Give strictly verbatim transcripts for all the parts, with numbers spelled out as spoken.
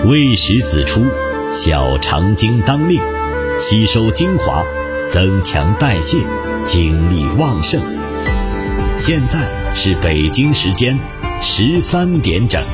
未时子出，小肠经当令，吸收精华，增强代谢，精力旺盛。现在是北京时间十三点整。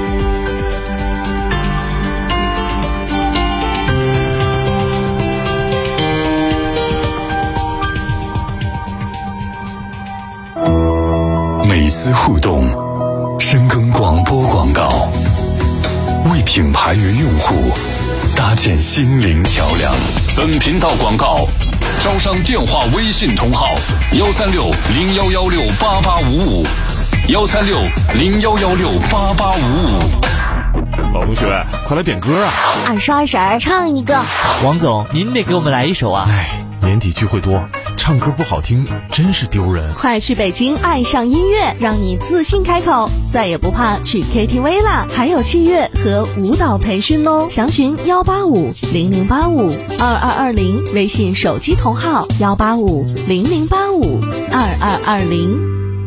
美思互动，深耕广播广告，为品牌与用户搭建心灵桥梁。本频道广告招商电话微信同号：幺三六零幺幺六八八五五，幺三六零幺幺六八八五五。 老同学，快来点歌啊！ 二十二婶唱一个。 王总，您得给我们来一首啊！ 哎，年底聚会多，唱歌不好听真是丢人。 快去北京爱上音乐，让你自信开口，再也不怕去 K T V 啦！还有器乐和舞蹈培训哦，详询幺八五零零八五二二二零，微信手机同号幺八五零零八五二二二零。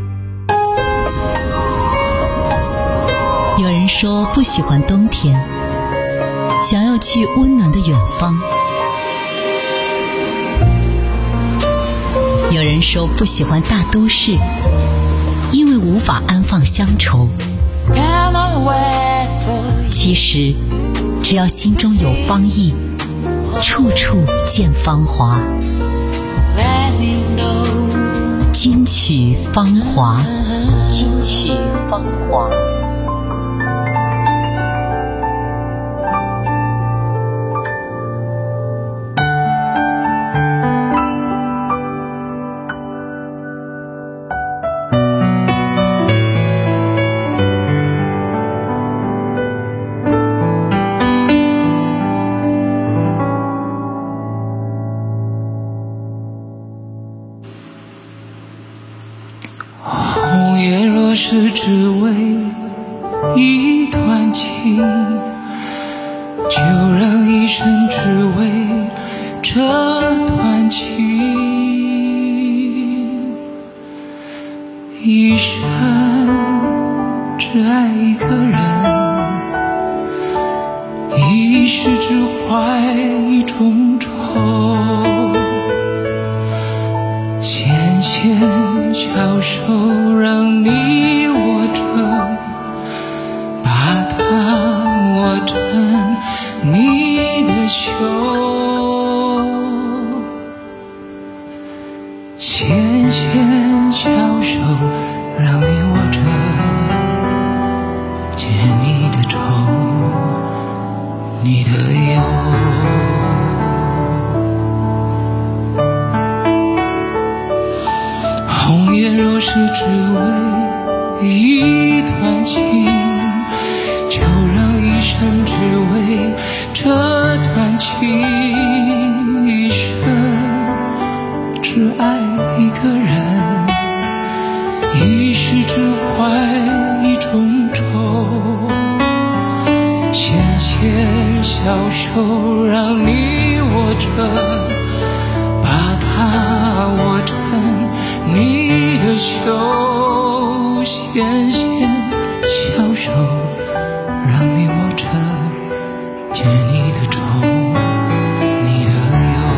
有人说不喜欢冬天，想要去温暖的远方。有人说不喜欢大都市，因为无法安放乡愁。其实只要心中有芳意，处处见芳华。金曲芳华，金曲芳华。 是只为一段情，就让一生只为这段情，一生只爱一个人，一世只怀一种愁，纤纤小手让你握着，把它握成你的袖，纤纤小手让你握着，解你的愁，你的忧。红颜若是只为一段情，就让一生只为这段情，一生只爱一个人，一世只怀一种愁，纤纤小手让你握着，把它握成你的袖，纤纤小手让你握着，解你的愁，你的忧。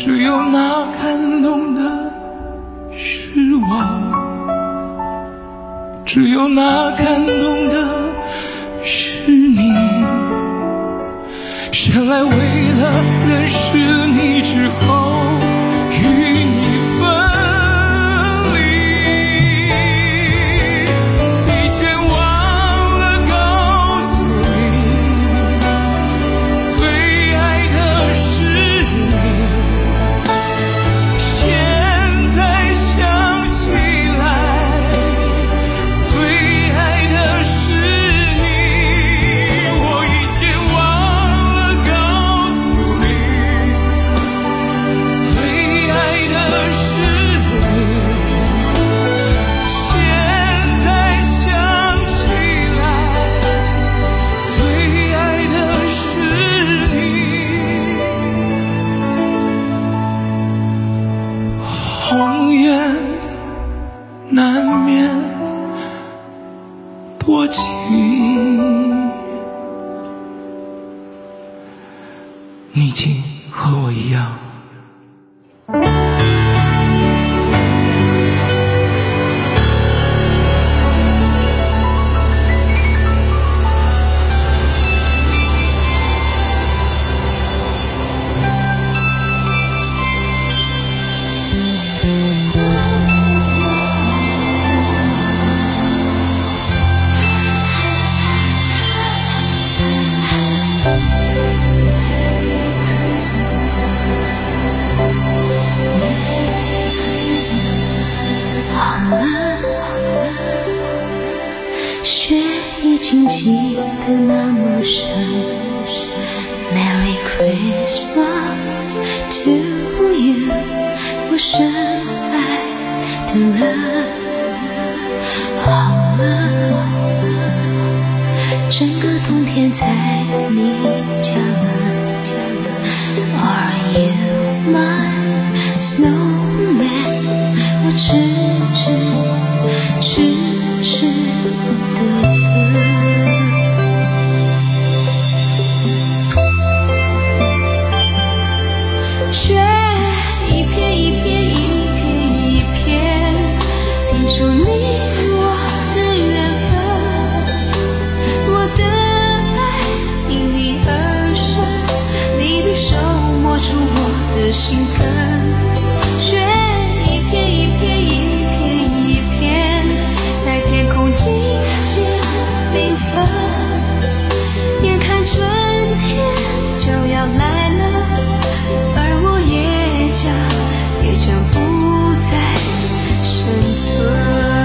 只有那感动的是我，只有那感动的是你。生来为了认识你之后与你分荒原难免多情，你竟和我一样。 雪已经积得那么深 Merry Christmas to you 我深爱的人。好了，整个冬天在你家门 Are you my snowman 我痴痴痴痴的雪一片一片一片一片拼出你我的缘分，我的爱因你而生，你的手摸出我的心疼。雪一片一片一片一片在天空静静缤纷，眼看春天就要来了，而我也将也将不再生存。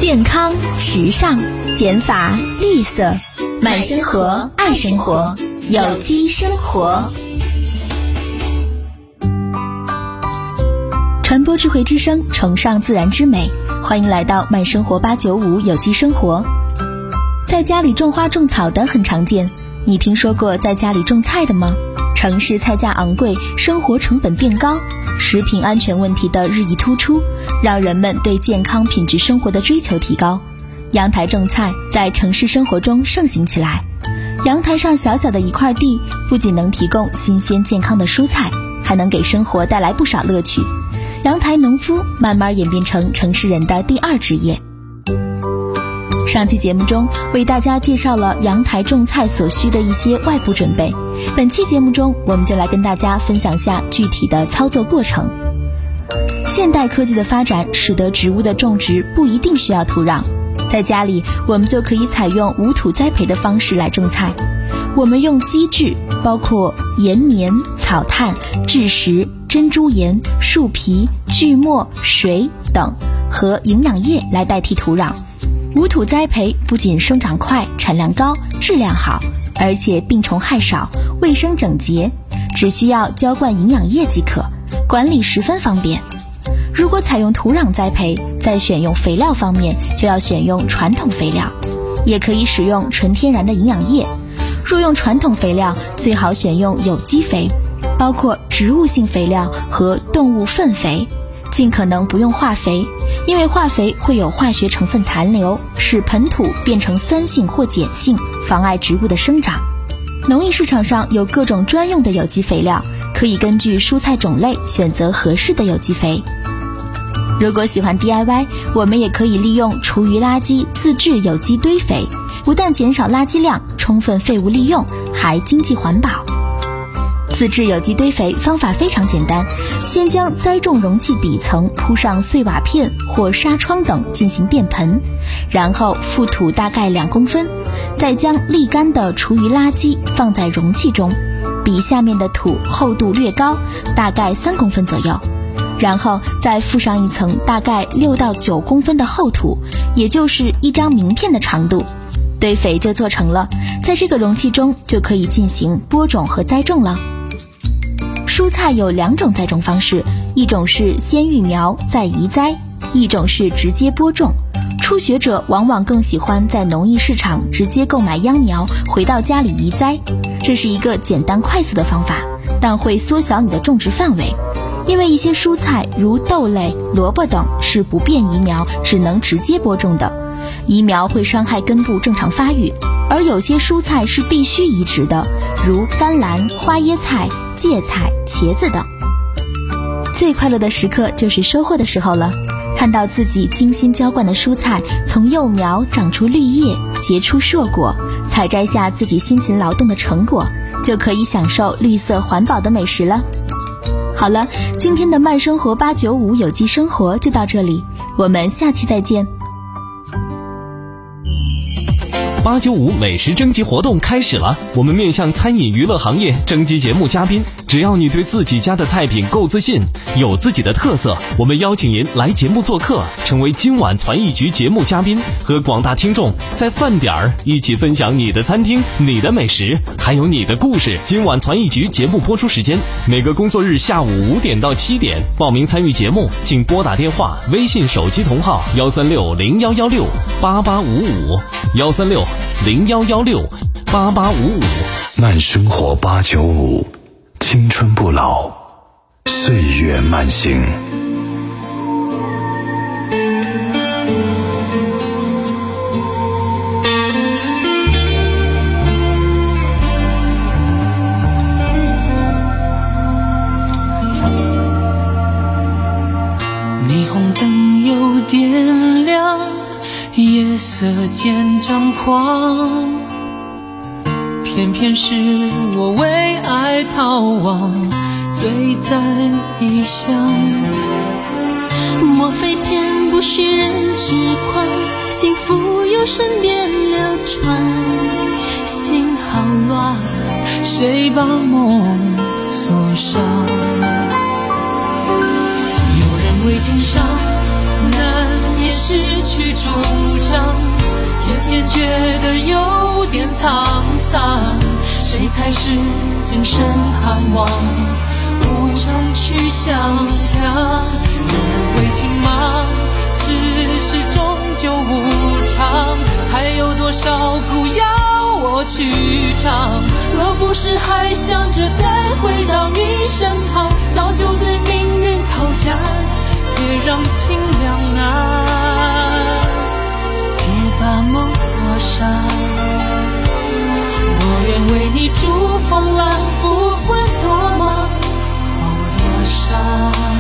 健康、时尚、减法、绿色，慢生活，爱生活，有机生活。传播智慧之声，崇尚自然之美，欢迎来到慢生活八九五有机生活。在家里种花种草的很常见，你听说过在家里种菜的吗？城市菜价昂贵，生活成本变高，食品安全问题的日益突出，让人们对健康品质生活的追求提高。阳台种菜在城市生活中盛行起来。阳台上小小的一块地，不仅能提供新鲜健康的蔬菜，还能给生活带来不少乐趣。阳台农夫慢慢演变成城市人的第二职业。上期节目中为大家介绍了阳台种菜所需的一些外部准备，本期节目中我们就来跟大家分享下具体的操作过程。现代科技的发展使得植物的种植不一定需要土壤，在家里我们就可以采用无土栽培的方式来种菜。我们用基质，包括岩棉、草炭、蛭石、珍珠岩、树皮、锯末、水等和营养液来代替土壤。无土栽培不仅生长快、产量高、质量好，而且病虫害少、卫生整洁，只需要浇灌营养液即可，管理十分方便。如果采用土壤栽培，在选用肥料方面就要选用传统肥料，也可以使用纯天然的营养液。若用传统肥料，最好选用有机肥，包括植物性肥料和动物粪肥，尽可能不用化肥，因为化肥会有化学成分残留，使盆土变成酸性或碱性，妨碍植物的生长。农业市场上有各种专用的有机肥料，可以根据蔬菜种类选择合适的有机肥。如果喜欢 D I Y， 我们也可以利用厨余垃圾自制有机堆肥，不但减少垃圾量，充分废物利用，还经济环保。自制有机堆肥方法非常简单，先将栽种容器底层铺上碎瓦片或纱窗等进行垫盆，然后覆土大概两公分，再将沥干的厨余垃圾放在容器中，比下面的土厚度略高，大概三公分左右，然后再覆上一层大概六到九公分的厚土，也就是一张名片的长度，堆肥就做成了。在这个容器中就可以进行播种和栽种了。蔬菜有两种栽种方式，一种是先育苗再移栽，一种是直接播种。初学者往往更喜欢在农艺市场直接购买秧苗，回到家里移栽，这是一个简单快速的方法，但会缩小你的种植范围。因为一些蔬菜如豆类、萝卜等是不便移苗，只能直接播种的，移苗会伤害根部正常发育，而有些蔬菜是必须移植的，如甘蓝、花椰菜、芥菜、茄子等。最快乐的时刻就是收获的时候了，看到自己精心浇灌的蔬菜从幼苗长出绿叶，结出硕果，采摘下自己辛勤劳动的成果，就可以享受绿色环保的美食了。好了，今天的慢生活八九五有机生活就到这里，我们下期再见。 八九五美食征集活动开始了，我们面向餐饮娱乐行业征集节目嘉宾，只要你对自己家的菜品够自信，有自己的特色，我们邀请您来节目做客，成为今晚传艺局节目嘉宾，和广大听众在饭点儿一起分享你的餐厅、你的美食，还有你的故事。今晚传艺局节目播出时间每个工作日下午五点到七点，报名参与节目请拨打电话、微信手机同号幺三六零幺幺六八八五五幺三六零幺幺六八八五五。 慢生活八九五，青春不老，岁月慢行。 霓虹灯又点亮，夜色渐张狂，偏偏是我为爱逃亡，醉在异乡。莫非天不许人知宽，幸福由身边流传，心好乱，谁把梦锁上？有人为情伤，难免失去重渐渐觉得有点沧桑，谁才是今生盼望，无从去想象。有人为情忙，世事终究无常，还有多少苦要我去尝？若不是还想着再回到你身旁，早就对命运投降。别让情两难，别把梦锁上。我愿为你筑风浪，不管多忙或多伤。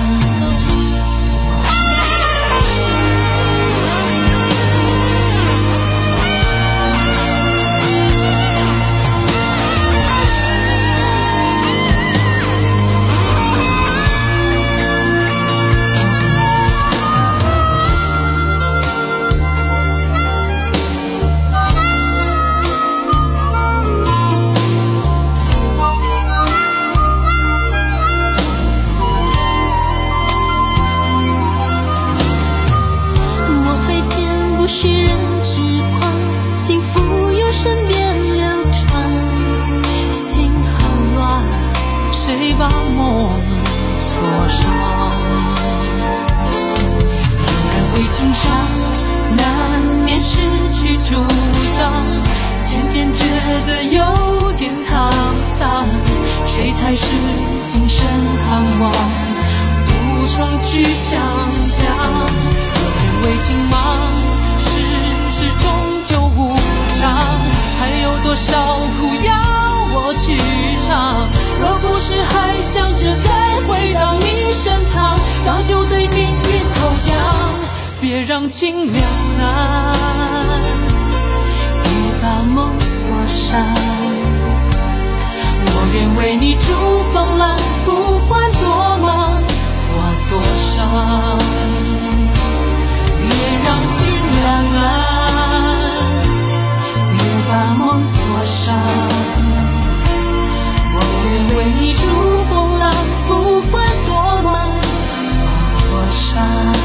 谁把梦锁上？有人为情伤，难免失去主张，渐渐觉得有点沧桑。谁才是今生盼望，无从去想象。有人为情忙，世事终究无常，还有多少苦要我去尝？若不是还想着再回到你身旁，早就对命运投降。别让情两难，别把梦锁上。我愿为你筑风浪，不管多忙或多伤。别让情两难，别把梦锁上。我愿为你筑风浪，不管多忙或多伤。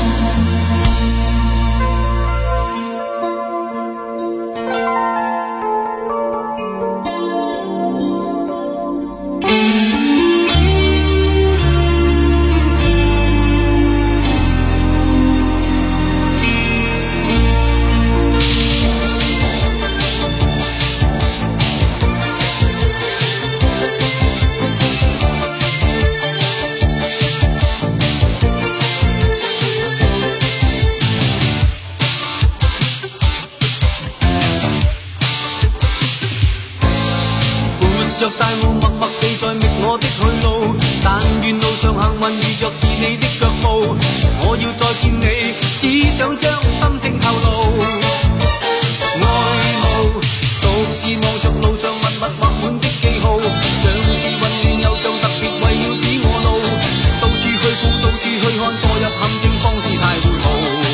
着大霧默默地在覓我的去路，但願路上幸運遇着是你的腳步。我要再見你，只想將心聲透露。愛慕獨自望着路上密密畫滿的記號，像是混亂又像特別為了指我路。到處去顧，到處去看，墮入陷阱方是太糊塗。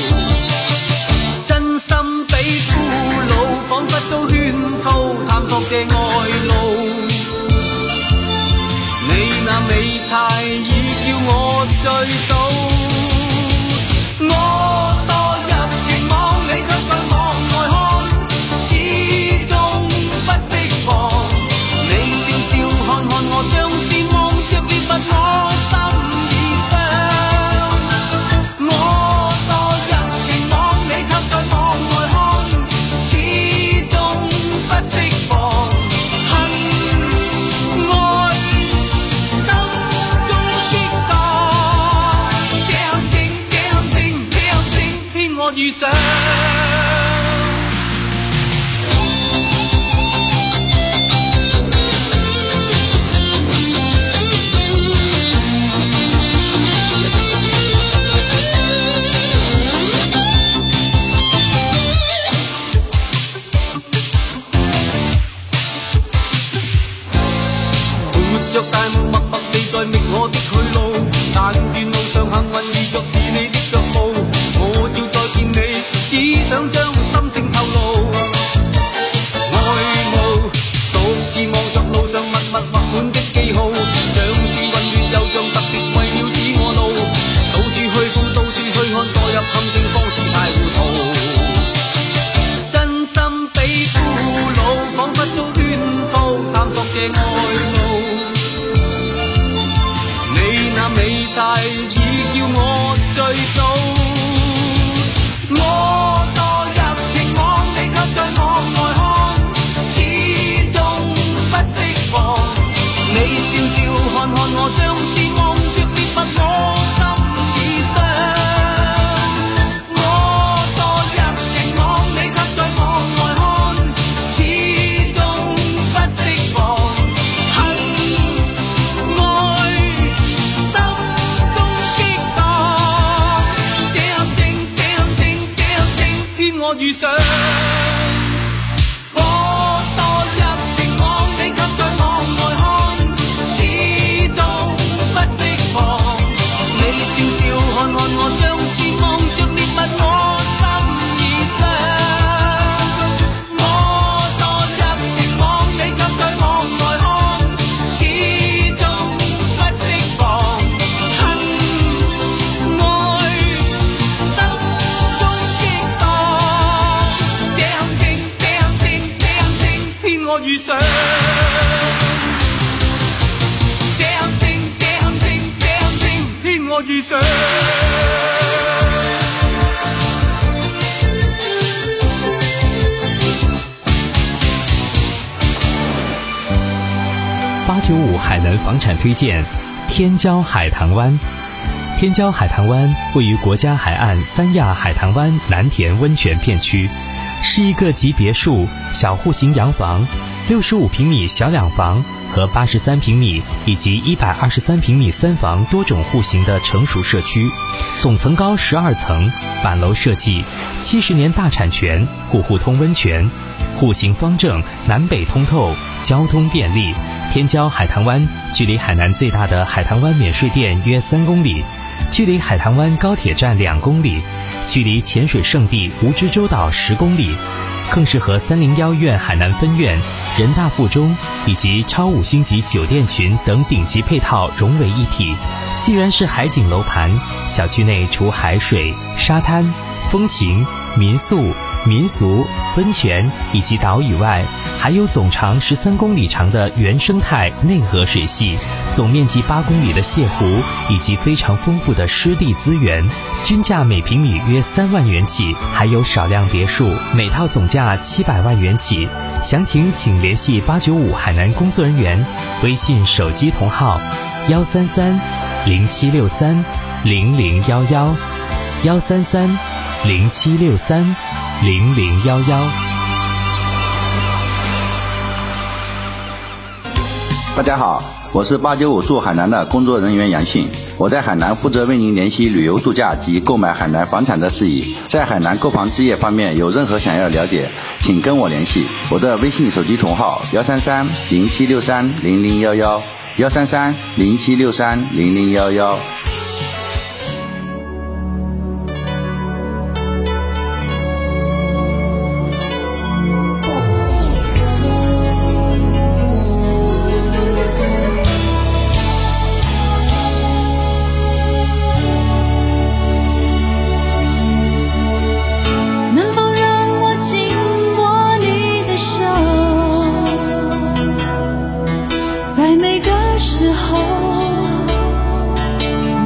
真心比俘虜，彷彿遭圈套，探索這愛路。你那美態已叫我醉倒，我墮入情網，你卻在網外看，始終不釋放。你笑笑看看我，像是望着獵物，我心已傷。我墮入情網，你卻在網外看，始終不釋放。遇上活着大霧默默地在覓我的去路，但願路上幸運遇着是你的腳步。我要再見你，只想我墮入情網，你卻在網外看，始終不釋放。你笑笑看看我，像是望着獵物我心已傷。我墮入情網，你卻在網外看，始終不釋放。恨愛心中激盪，這陷阱這陷阱這陷阱騙我遇上。我墮入情網，你卻在網外看，始終不釋放。你笑笑看看我，像是望着獵物我心已傷。我墮入情網，你卻在網外看，始終不釋放。恨愛心中激盪，這陷阱這陷阱這陷阱騙我遇上。這陷阱這陷阱這陷阱騙我遇上。 八九五海南房产推荐：天骄海棠湾。天骄海棠湾位于国家海岸三亚海棠湾南田温泉片区，是一个集别墅、小户型洋房、六十五平米小两房和八十三平米以及一百二十三平米三房多种户型的成熟社区，总层高十二层，板楼设计，七十年大产权，户户通温泉，户型方正，南北通透，交通便利。天骄海棠湾距离海南最大的海棠湾免税店约三公里，距离海棠湾高铁站两公里，距离潜水圣地蜈支洲岛十公里，更是和三零幺院海南分院、人大附中以及超五星级酒店群等顶级配套融为一体。既然是海景楼盘，小区内除海水、沙滩、风情、民宿、民俗、温泉以及岛屿外，还有总长十三公里长的原生态内河水系，总面积八公里的泻湖，以及非常丰富的湿地资源，均价每平米约三万元起，还有少量别墅，每套总价七百万元起。详情请联系八九五海南工作人员，微信手机同号幺三三零七六三零零幺幺幺三三零七六三零零幺幺。 大家好，我是八九五驻海南的工作人员杨信，我在海南负责为您联系旅游度假及购买海南房产的事宜。在海南购房置业方面有任何想要了解，请跟我联系，我的微信手机同号幺三三零七六三零零幺幺幺三三零七六三零零幺幺。 在每个时候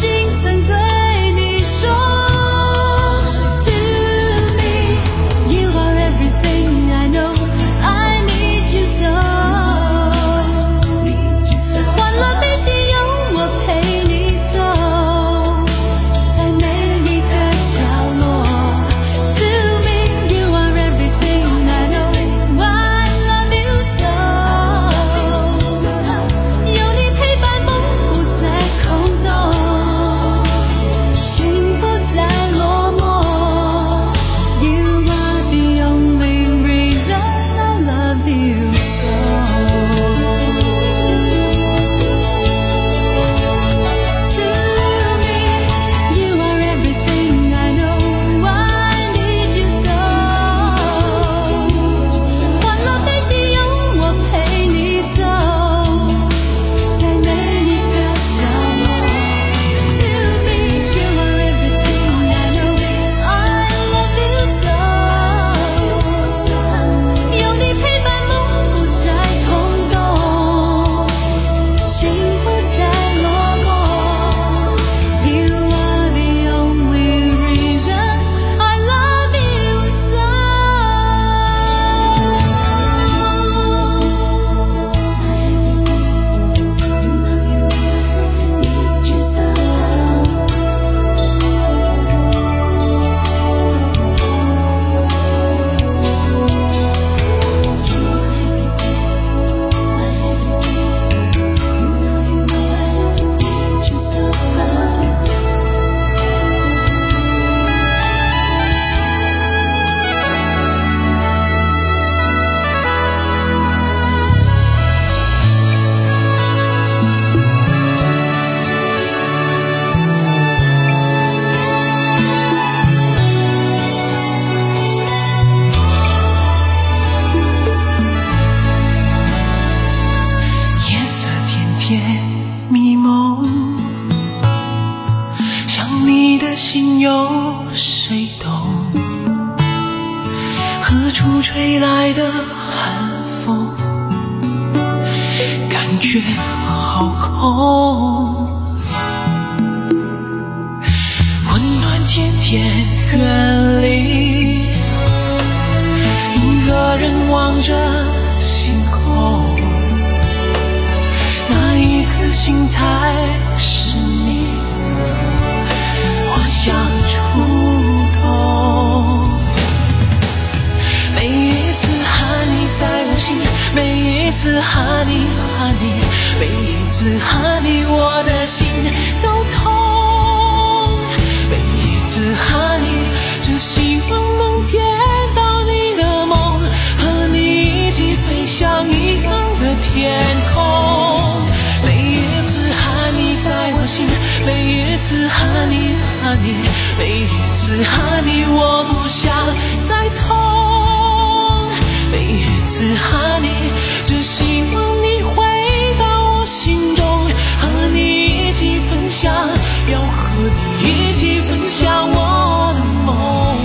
何处吹来的寒风，感觉好空。温暖渐渐远离，一个人望着星空，那一颗心才是你，我想触动。每一次和你在我心，每一次和你和你，每一次和你我的心都痛。每一次和你，只希望能见到你的梦，和你一起飞向一样的天空。每一次和你在我心，每一次和你和你，每一次和你我不想再痛。每一次和你，只希望你回到我心中，和你一起分享，要和你一起分享我的梦。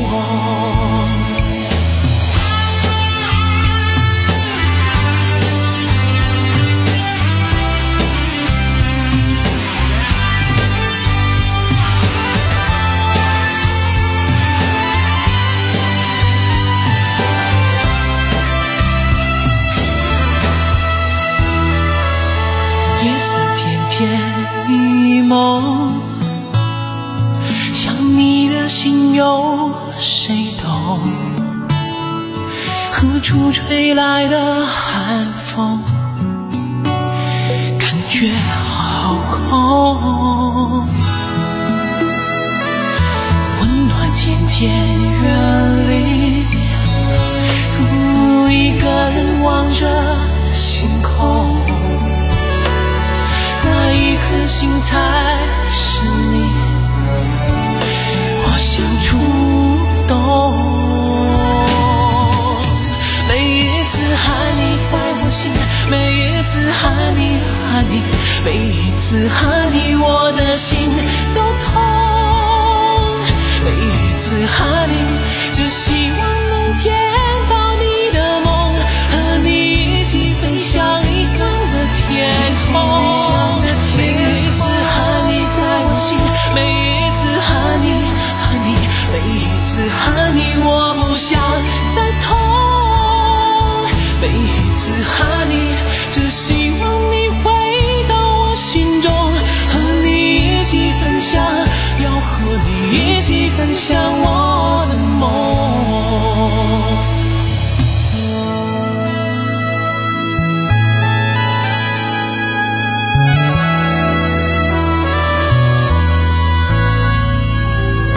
夜色甜甜迷蒙，想你的心有谁懂？何处吹来的寒风，感觉好空。温暖渐渐远离，如一个人望着星空，那一颗心才是你，我想触动。每一次和你在我心，每一次和你和你，每一次和你我的心都痛。每一次和你，只希望能见到你的梦，和你一起飞向一样的天空。每一次和你在我心，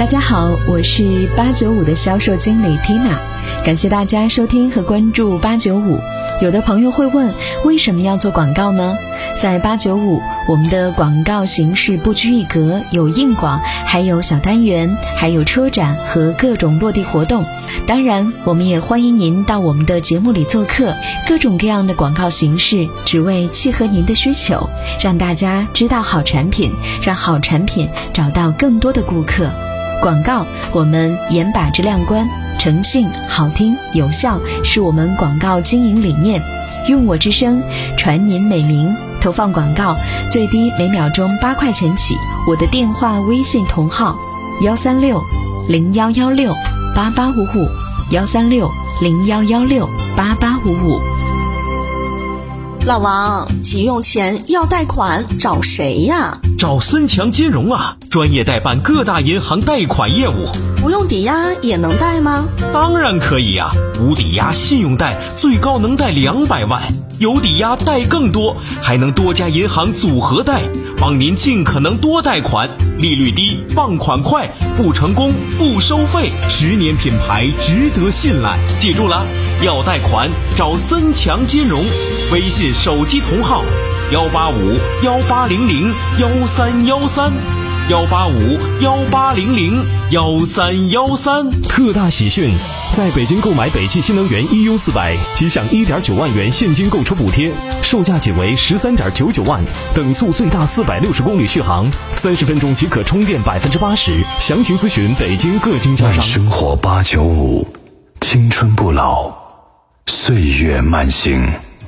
大家好，我是八九五的销售经理 Tina， 感谢大家收听和关注八九五。有的朋友会问，为什么要做广告呢？在八九五，我们的广告形式不拘一格，有硬广，还有小单元，还有车展和各种落地活动。当然，我们也欢迎您到我们的节目里做客，各种各样的广告形式，只为契合您的需求，让大家知道好产品，让好产品找到更多的顾客。广告，我们严把质量关，诚信、好听、有效是我们广告经营理念。用我之声传您美名，投放广告最低每秒钟八块钱起。我的电话微信同号幺三六零幺幺六八八五五幺三六零幺幺六八八五五。 老王，急用钱要贷款找谁呀？ 找森强金融啊，专业代办各大银行贷款业务。 不用抵押也能贷吗？ 当然可以呀、啊，无抵押信用贷最高能贷两百万，有抵押贷更多，还能多家银行组合贷，帮您尽可能多贷款，利率低，放款快，不成功不收费，十年品牌值得信赖。记住了，要贷款找森强金融，微信手机同号幺八五幺八零零幺三幺三。幺八五幺八零零幺三幺三。 特大喜讯！在北京购买北汽新能源 E U 四百，即享 一点九万元现金购车补贴，售价仅为十三点九九万，等速最大四百六十公里续航，三十分钟即可充电百分之八十。详情咨询北京各经销商。 生活八九五，青春不老，岁月慢行。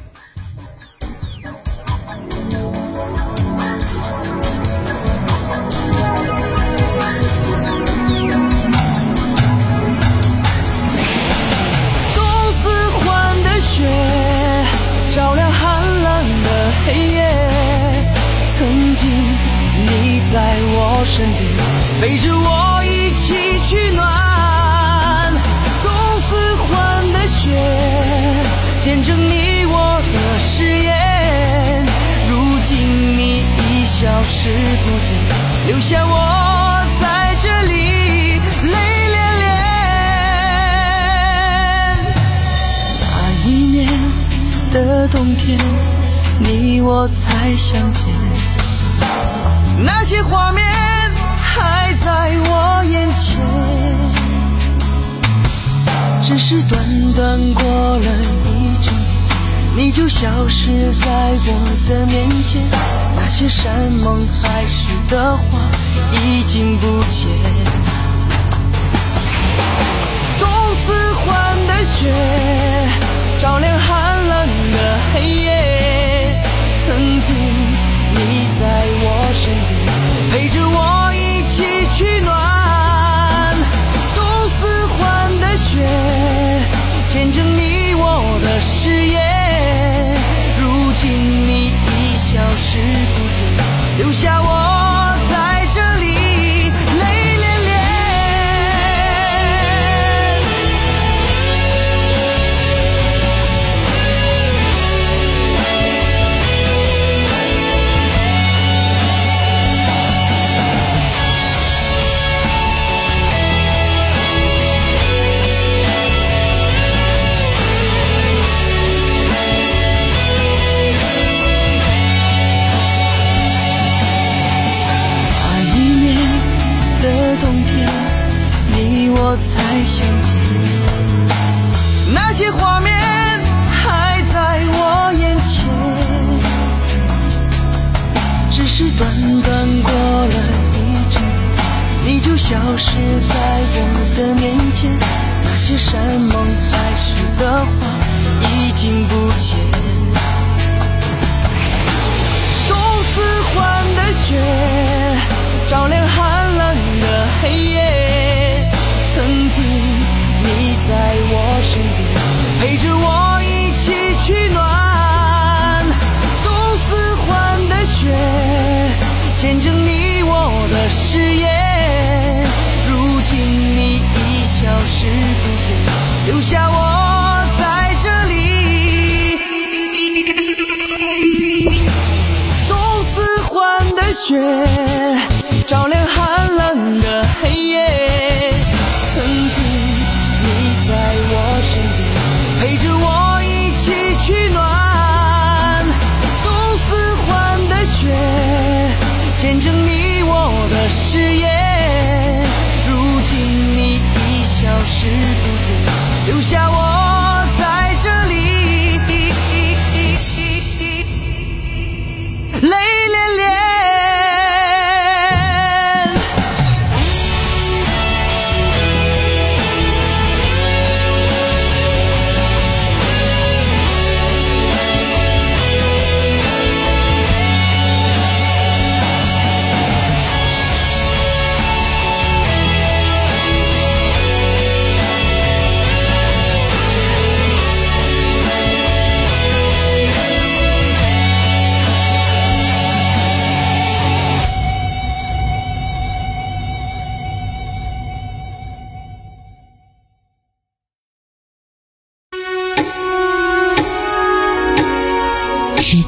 照亮寒冷的黑夜，曾经你在我身边，陪着我一起取暖。冬四环的雪，见证你我的誓言。如今你已消失不见，留下我在这里泪涟涟。那一年的冬天，你我才相见，那些画面还在我眼前，只是短短过了一整年，你就消失在我的面前，那些山盟海誓的话已经不见。东四环的雪照亮寒冷的黑夜，曾经你在我身边，陪着我一起取暖。东四环的雪，见证你我的誓言。如今你已消失不见，留下我在这里泪涟涟。我才相见，那些画面还在我眼前，只是短短过了一整年，你就消失在我的面前，那些山盟海誓的话已经不见。东四环的雪照亮寒冷的黑夜，曾经你在我身边，陪着我一起取暖。东四环的雪，见证你我的誓言。如今你已消失不见，留下我在这里。东四环的雪照亮寒冷的黑夜，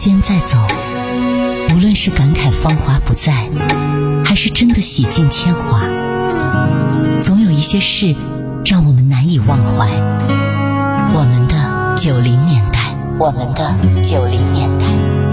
间在走，无论是感慨芳华不再，还是真的洗尽铅华，总有一些事让我们难以忘怀。我们的九零年代，我们的九零年代。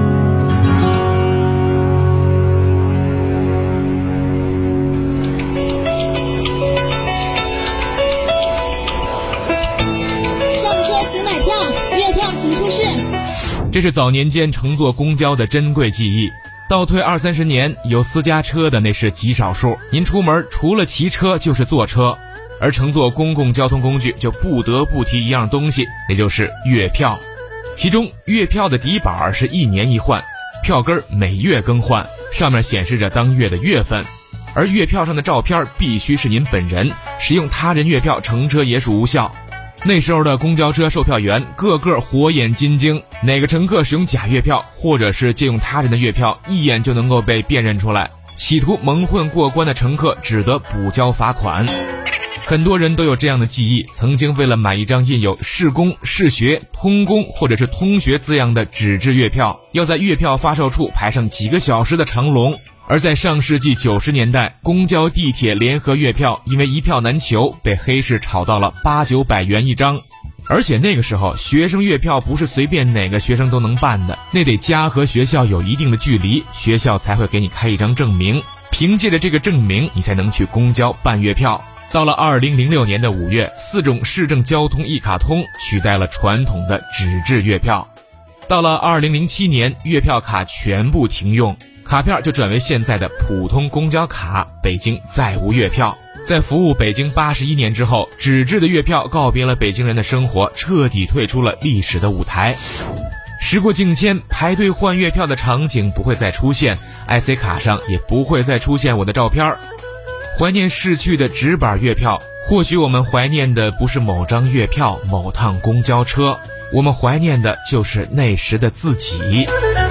上车请买票，月票请出示。 这是早年间乘坐公交的珍贵记忆。倒退二三十年，有私家车的那是极少数。您出门除了骑车就是坐车，而乘坐公共交通工具就不得不提一样东西，也就是月票。其中月票的底板是一年一换，票根每月更换，上面显示着当月的月份，而月票上的照片必须是您本人，使用他人月票乘车也属无效。那时候的公交车售票员个个火眼金睛，哪个乘客使用假月票或者是借用他人的月票，一眼就能够被辨认出来。企图蒙混过关的乘客只得补交罚款。很多人都有这样的记忆，曾经为了买一张印有市公、市学、通公或者是通学字样的纸质月票，要在月票发售处排上几个小时的长龙。而在上世纪九十年代，公交、地铁联合月票因为一票难求，被黑市炒到了八九百元一张。而且那个时候，学生月票不是随便哪个学生都能办的，那得家和学校有一定的距离，学校才会给你开一张证明，凭借着这个证明，你才能去公交办月票。到了二零零六年的五月，四种市政交通一卡通取代了传统的纸质月票。到了二零零七年，月票卡全部停用，卡片就转为现在的普通公交卡，北京再无月票。在服务北京八十一年之后，纸质的月票告别了北京人的生活，彻底退出了历史的舞台。时过境迁，排队换月票的场景不会再出现， I C 卡上也不会再出现我的照片。怀念逝去的纸板月票，或许我们怀念的不是某张月票、某趟公交车，我们怀念的就是那时的自己。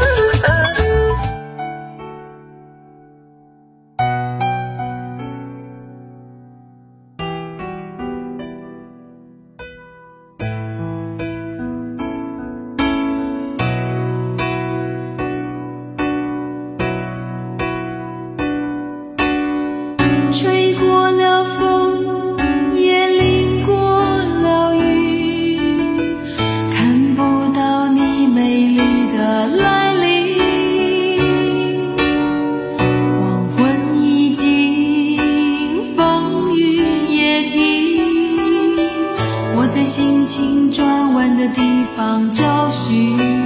吹过了风，也淋过了雨，看不到你美丽的来临。黄昏已经，风雨也停，我在心情转弯的地方找寻。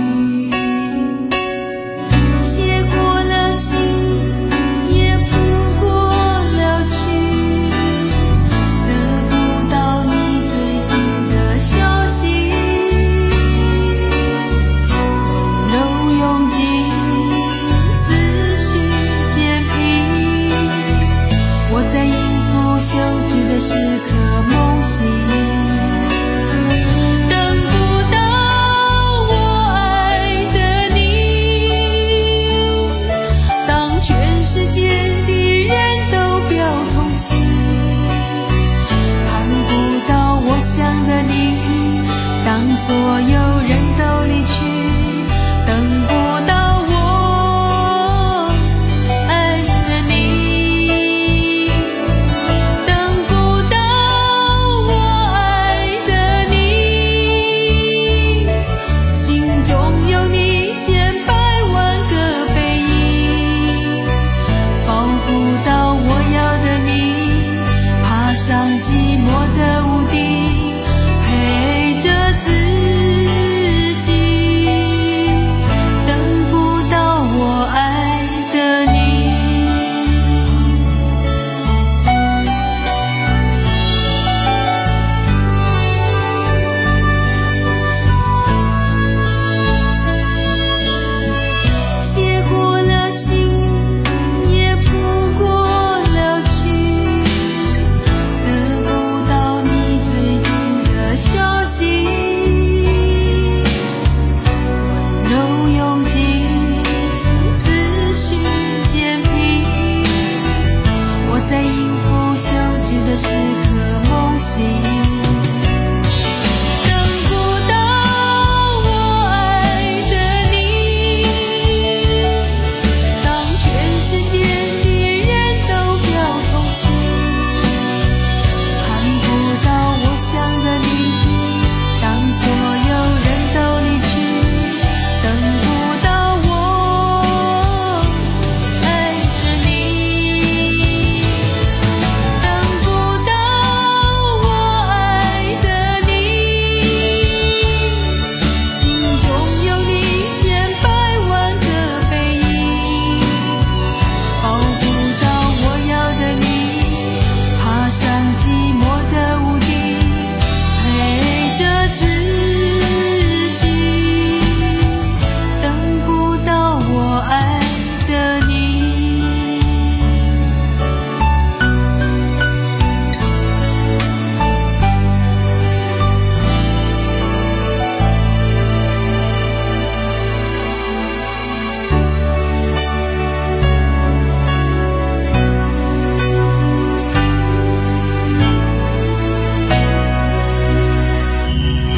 写过了信，也谱过了曲，得不到你最近的消息。温柔涌进思绪渐平，我在应付休止的时刻梦醒。想的你，当所有人都离去，等不到我爱的你，等不到我爱的你，心中有你千百万个背影，保不到我要的你，爬上寂寞的屋顶，陪着自己，等不到我爱的你。写过了信，也谱过了曲，得不到你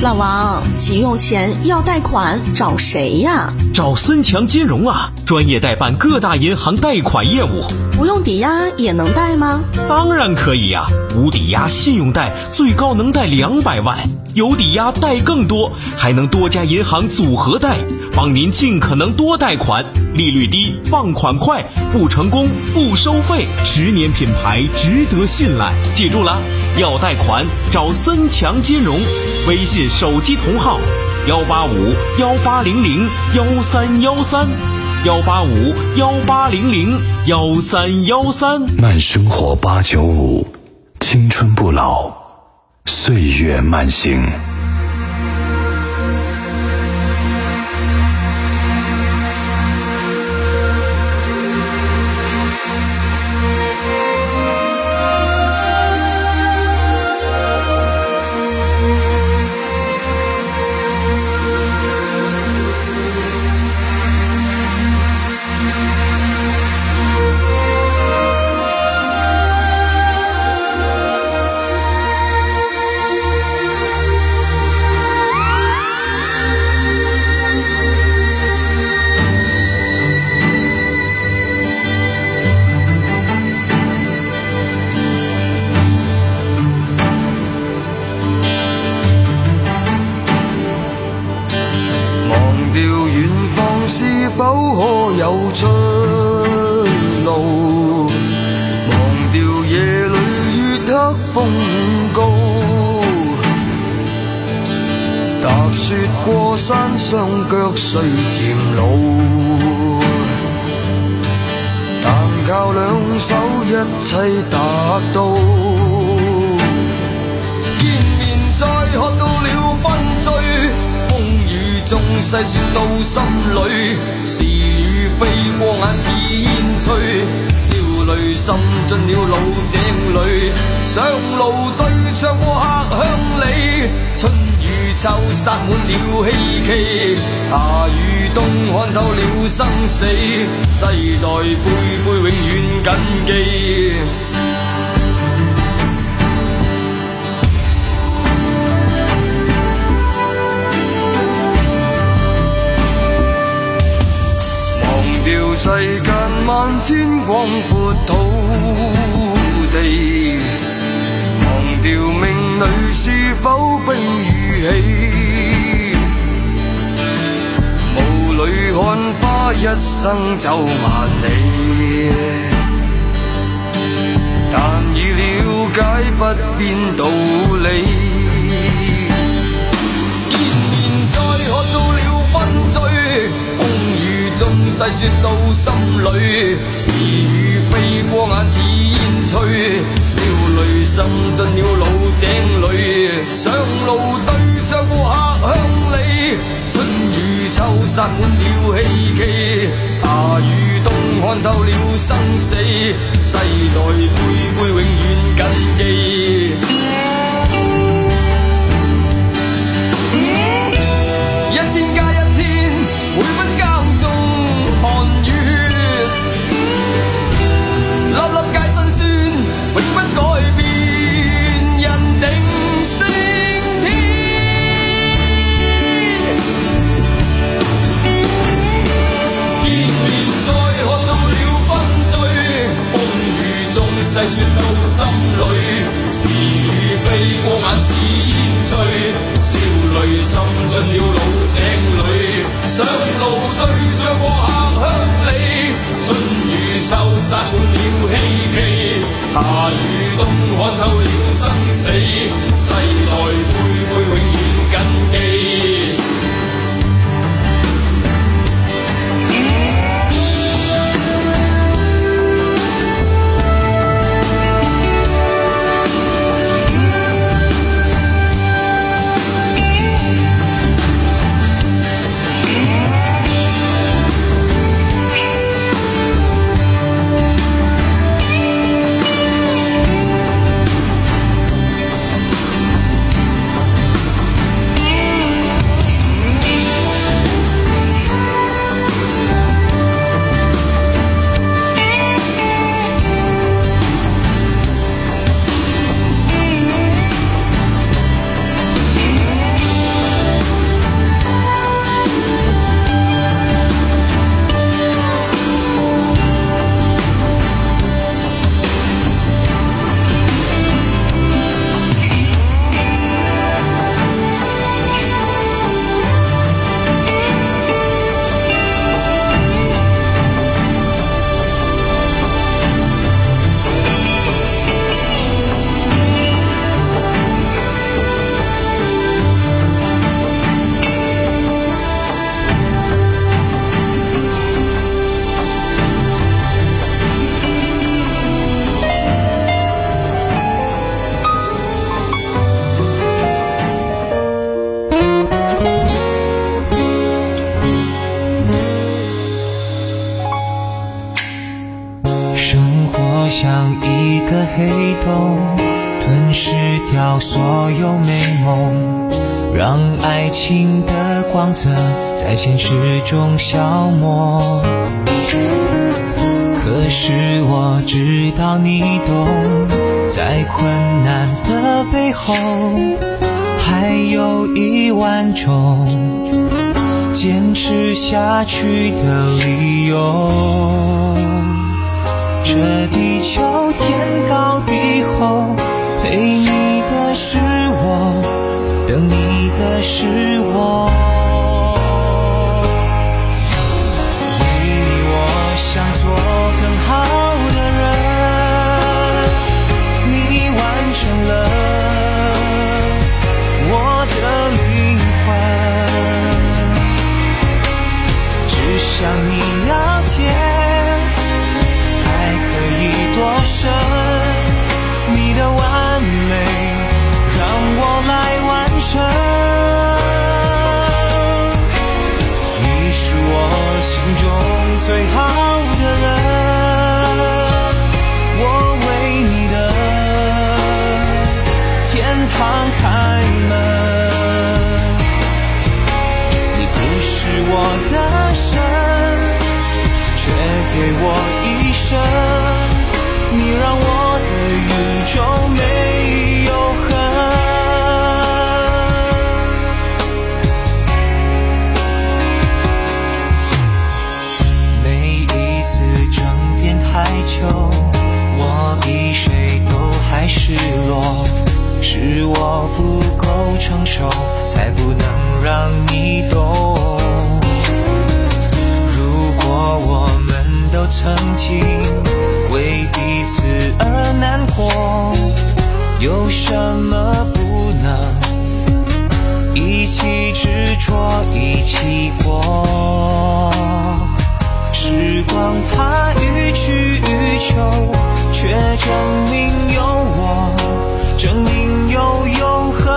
老王，急用钱要贷款找谁呀？ 找森强金融啊，专业代办各大银行贷款业务。 不用抵押也能贷吗？ 当然可以呀、啊，无抵押信用贷最高能贷两百万，有抵押贷更多，还能多家银行组合贷，帮您尽可能多贷款，利率低，放款快，不成功不收费， 十年品牌，值得信赖。 记住了，要贷款找森强金融，微信手机同号幺八五幺八零零幺三幺三。幺八五幺八零零幺三幺三， 慢生活八九五，青春不老，岁月慢行。 否可有出路？忘掉夜裏月黑風高，踏雪過山，雙腳雖漸老，但靠兩手一切達到。見面再喝到了分醉，風雨中細說到心裏，是與非過眼似煙吹，笑淚滲進了老井裏，上路對唱過客鄉里，春與秋撒滿了希冀，夏與冬看透了生死，世代輩輩永遠謹記。世間萬千廣闊土地，忘掉命裏是否悲與喜，霧裏看花一生走萬里，但已了解不變道理，見面再喝到了分醉，終細說到心裏，是與非過眼似煙吹，笑淚滲進了老井裏，上路對唱過客鄉里，春與秋撒滿了希冀，夏與冬看透了生死，世代輩輩永遠謹記。一天加一天，每分耕種寒月，粒粒皆辛酸，永不改變，人定勝天。見面再喝到了分醉，風雨中細說到心裏，是掉所有美梦，让爱情的光泽在现实中消磨。可是我知道你懂，在困难的背后还有一万种坚持下去的理由。这地球天高地厚，陪你的是我，等你的是我。为你我想做更好的人，你完成了我的灵魂。只想你了解，爱可以多深，你的完美让我来完成。你是我心中最好的人，我为你的天堂开门。你不是我的神，却给我一生，你让我的宇宙没有痕。每一次争辩太久，我比谁都还失落，是我不够成熟，才不能让你懂。如果我们都曾经为彼此而难过，有什么不能一起执着一起过？时光它予取予求，却证明有我，证明有永恒。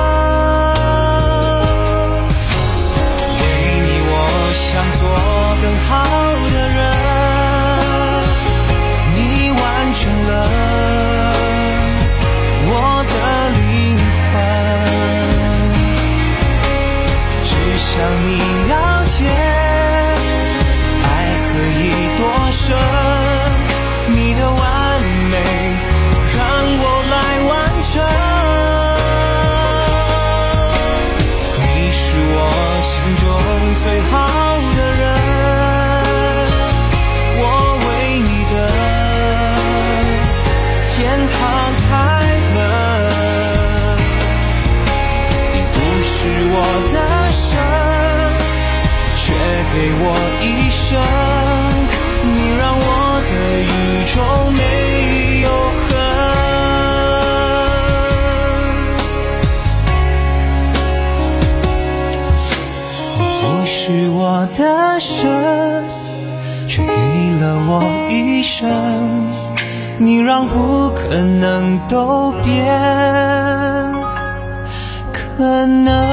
为你我想做更好的人，你完成了我的灵魂。只想你了解，爱可以多深，你的完美让我来完成。你是我心中最好的人，我为你的天堂开门。你不是我的神，却给我一生，你让我的宇宙没有痕。你不是我的神，却给了我一生，你让不可能都变可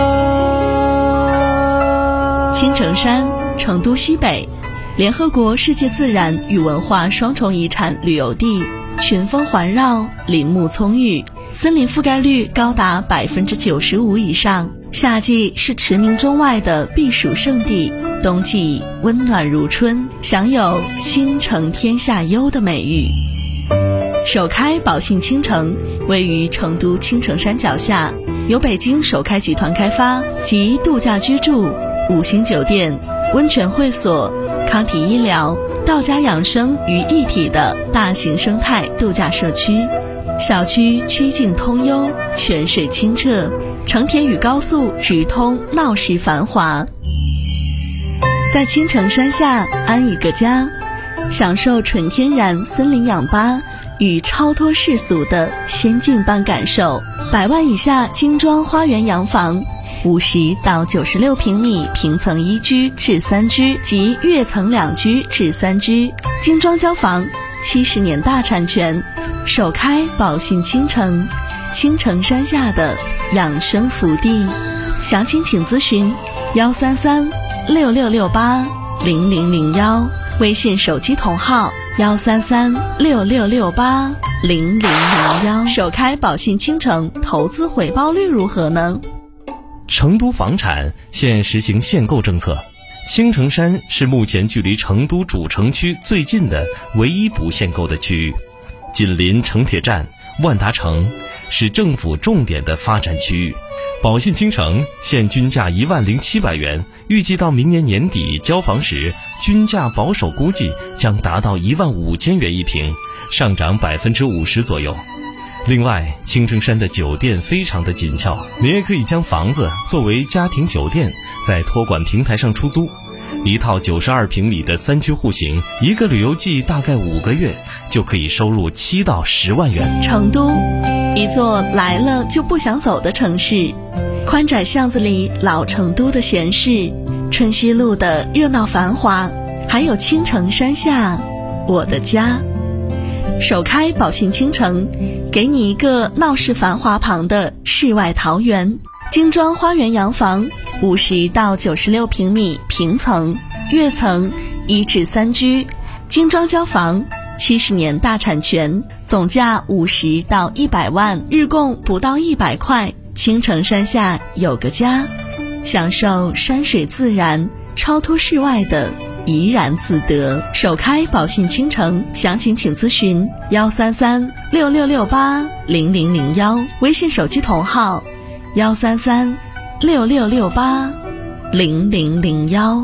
能。 青城山，成都西北，联合国世界自然与文化双重遗产旅游地，群峰环绕，林木葱郁，森林覆盖率高达百分之九十五以上。夏季是驰名中外的避暑胜地，冬季温暖如春，享有倾城天下优的美誉。首开宝信倾城位于成都青城山脚下，由北京首开集团开发，集度假居住、五星酒店、温泉会所、康体医疗、道家养生于一体的大型生态度假社区。小区曲径通幽，泉水清澈，成田与高速直通，闹市繁华。在青城山下安一个家，享受纯天然森林氧吧与超脱世俗的仙境般感受。百万以下精装花园洋房，五十到九十六平米平层一居至三居及跃层两居至三居，精装交房，七十年大产权。首开宝信倾城，青城山下的养生福地。详情请咨询幺三三六六六八零零零幺，微信手机同号幺三三六六六八零零零幺。首开宝信倾城，投资回报率如何呢？ 成都房产现实行限购政策，青城山是目前距离成都主城区最近的唯一不限购的区域，紧邻城铁站、万达城，是政府重点的发展区域。宝信倾城现均价一万零七百元，预计到明年年底交房时，均价保守估计将达到一万五千元一平，上涨百分之五十左右。另外，青城山的酒店非常的紧俏，您也可以将房子作为家庭酒店，在托管平台上出租。一套九十二平米的三居户型，一个旅游季大概五个月就可以收入七到十万元。 成都，一座来了就不想走的城市，宽窄巷子里老成都的闲适，春熙路的热闹繁华，还有青城山下我的家。首开宝信倾城，给你一个闹市繁华旁的世外桃源，精装花园洋房，五十到九十六平米平层、跃层、一至三居，精装交房，七十年大产权，总价五十到一百万，日供不到一百块。青城山下有个家，享受山水自然、超脱世外的怡然自得。首开宝信倾城，详情请咨询幺三三六六六八零零零幺，微信手机同号幺三三六六六八零零零幺。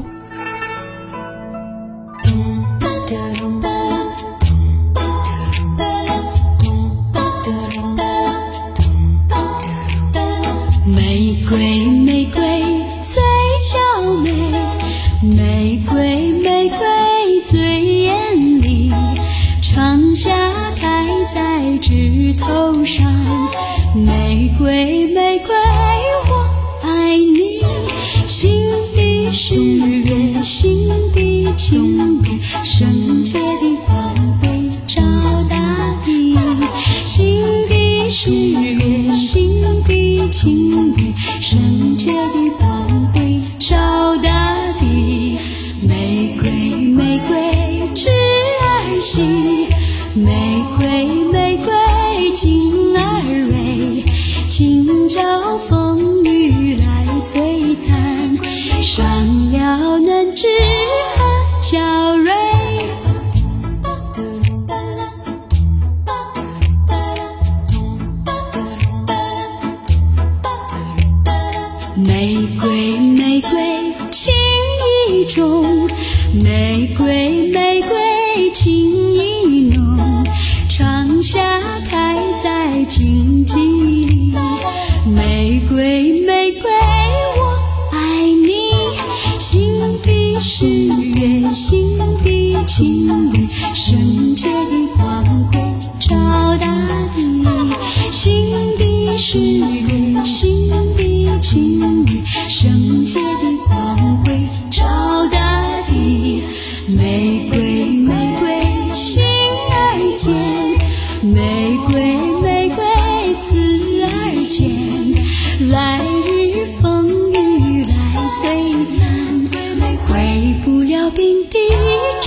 玫瑰玫瑰最娇美，玫瑰玫瑰最艳丽，长夏开在枝头上，玫瑰玫瑰我爱你，心底是月，心底情侣，圣洁的光辉照大地，心底是月，心底情侣，圣洁的光辉照大地。玫瑰玫瑰枝儿细，玫瑰玫瑰茎儿蕊，今朝风雨来摧残，伤了嫩枝和娇蕊。玫瑰玫瑰情意重，玫瑰玫瑰情意浓，长夏开在荆棘里，玫瑰玫瑰我爱你，心底是月，心底情侣，圣洁的光辉照大地，心底是月，心底情侣，圣洁的光辉照大地。玫瑰玫瑰心儿间，玫瑰玫瑰刺儿间，来日风雨来摧残，回不了冰滴